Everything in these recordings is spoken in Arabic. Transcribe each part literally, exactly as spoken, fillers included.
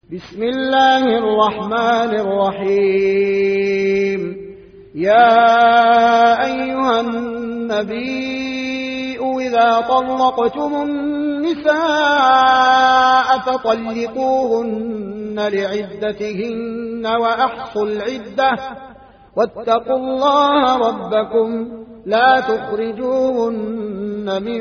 بسم الله الرحمن الرحيم. يا أيها النبي إذا طلقتم النساء فطلقوهن لعدتهن وأحصوا العدة واتقوا الله ربكم لا تخرجوهن من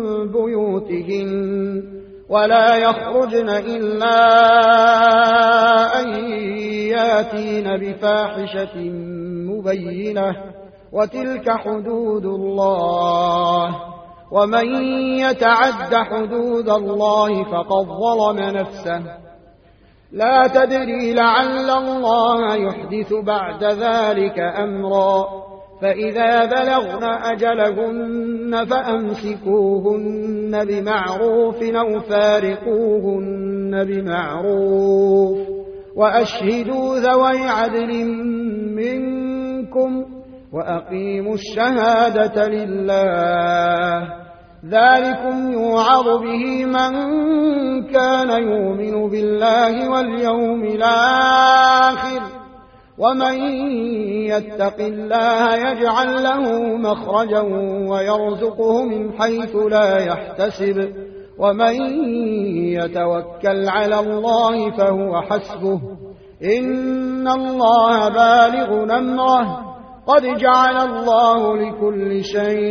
بيوتهن ولا يخرجن إلا أن ياتين بفاحشة مبينة وتلك حدود الله ومن يتعد حدود الله فقد ظلم نفسه لا تدري لعل الله يحدث بعد ذلك أمرا فإذا بلغن أجلهن فأمسكوهن بمعروف أو فارقوهن بمعروف وأشهدوا ذوي عدل منكم وأقيموا الشهادة لله ذلكم يوعظ به من كان يؤمن بالله واليوم الآخر ومن يتق الله يجعل له مخرجا ويرزقه من حيث لا يحتسب ومن يتوكل على الله فهو حسبه إن الله بالغ أمره قد جعل الله لكل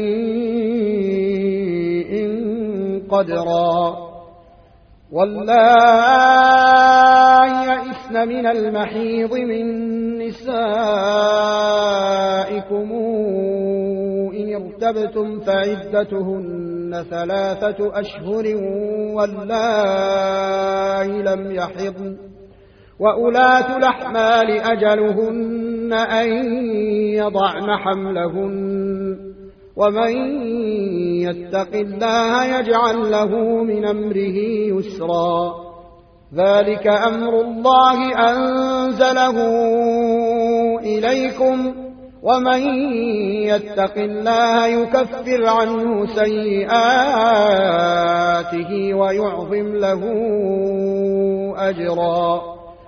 شيء قدرا. واللائي يئسن من المحيض من نسائكم إن ارتبتم فعدتهن ثلاثة أشهر واللائي لم يحضن وأولاة الأحمال أجلهن أن يضعن حملهن ومن يتق الله يجعل له من أمره يسرا ذلك أمر الله أنزله إليكم ومن يتق الله يكفر عنه سيئاته ويعظم له أجرا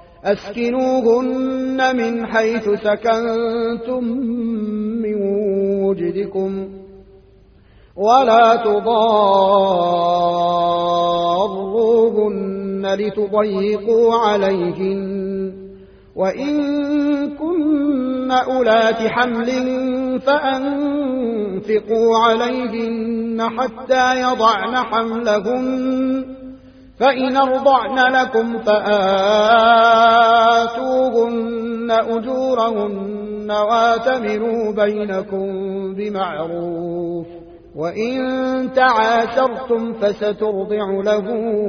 أسكنوهن من حيث سكنتم من وجدكم ولا تضاروهن لتضيقوا عليهن وإن كن أولات حمل فأنفقوا عليهن حتى يضعن حملهن فإن أرضعن لكم فآتوهن أجورهن واتمروا بينكم بمعروف وإن تعاسرتم فسترضع له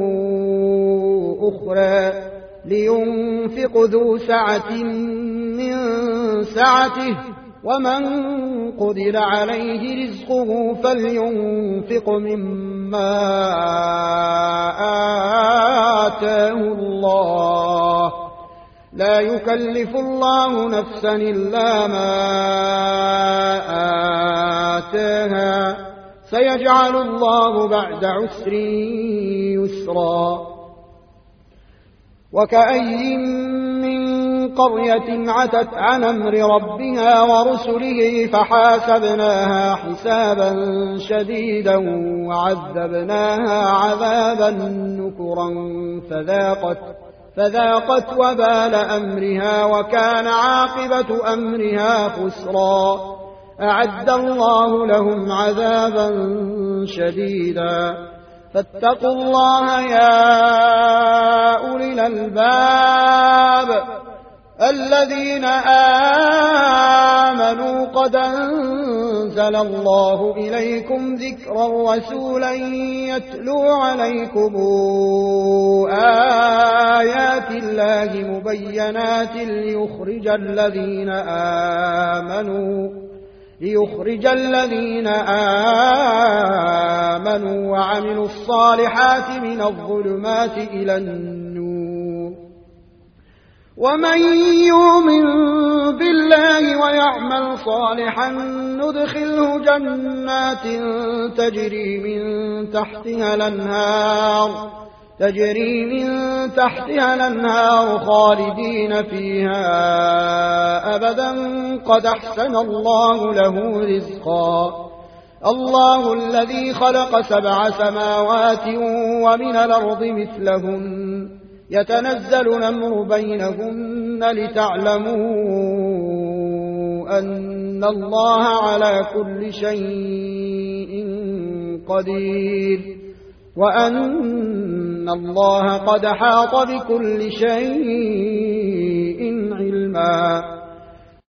أخرى لينفق ذو سعة من سعته ومن قدر عليه رزقه فلينفق مما آتاه الله لا يكلف الله نفسا إلا ما آتاها سيجعل الله بعد عسر يسرا. وكأي من قرية عتت عن أمر ربها ورسله فحاسبناها حسابا شديدا وعذبناها عذابا نكرا فذاقت, فذاقت وبال أمرها وكان عاقبة أمرها خسرا. أعد الله لهم عذابا شديدا فاتقوا الله يا أولي الألباب الذين آمنوا قد أنزل الله إليكم ذكرا رسولا يتلو عليكم آيات الله مبينات ليخرج الذين آمنوا ليخرج الذين آمنوا وعملوا الصالحات من الظلمات إلى النور ومن يؤمن بالله ويعمل صالحا ندخله جنات تجري من تحتها الأنهار تجري من تحتها الأنهار خالدين فيها أبدا قد أحسن الله له رزقا الله الذي خلق سبع سماوات ومن الأرض مثلهن يتنزل الأمر بينهن لتعلموا أن الله على كل شيء قدير وأن الله قد حاط بكل شيء علما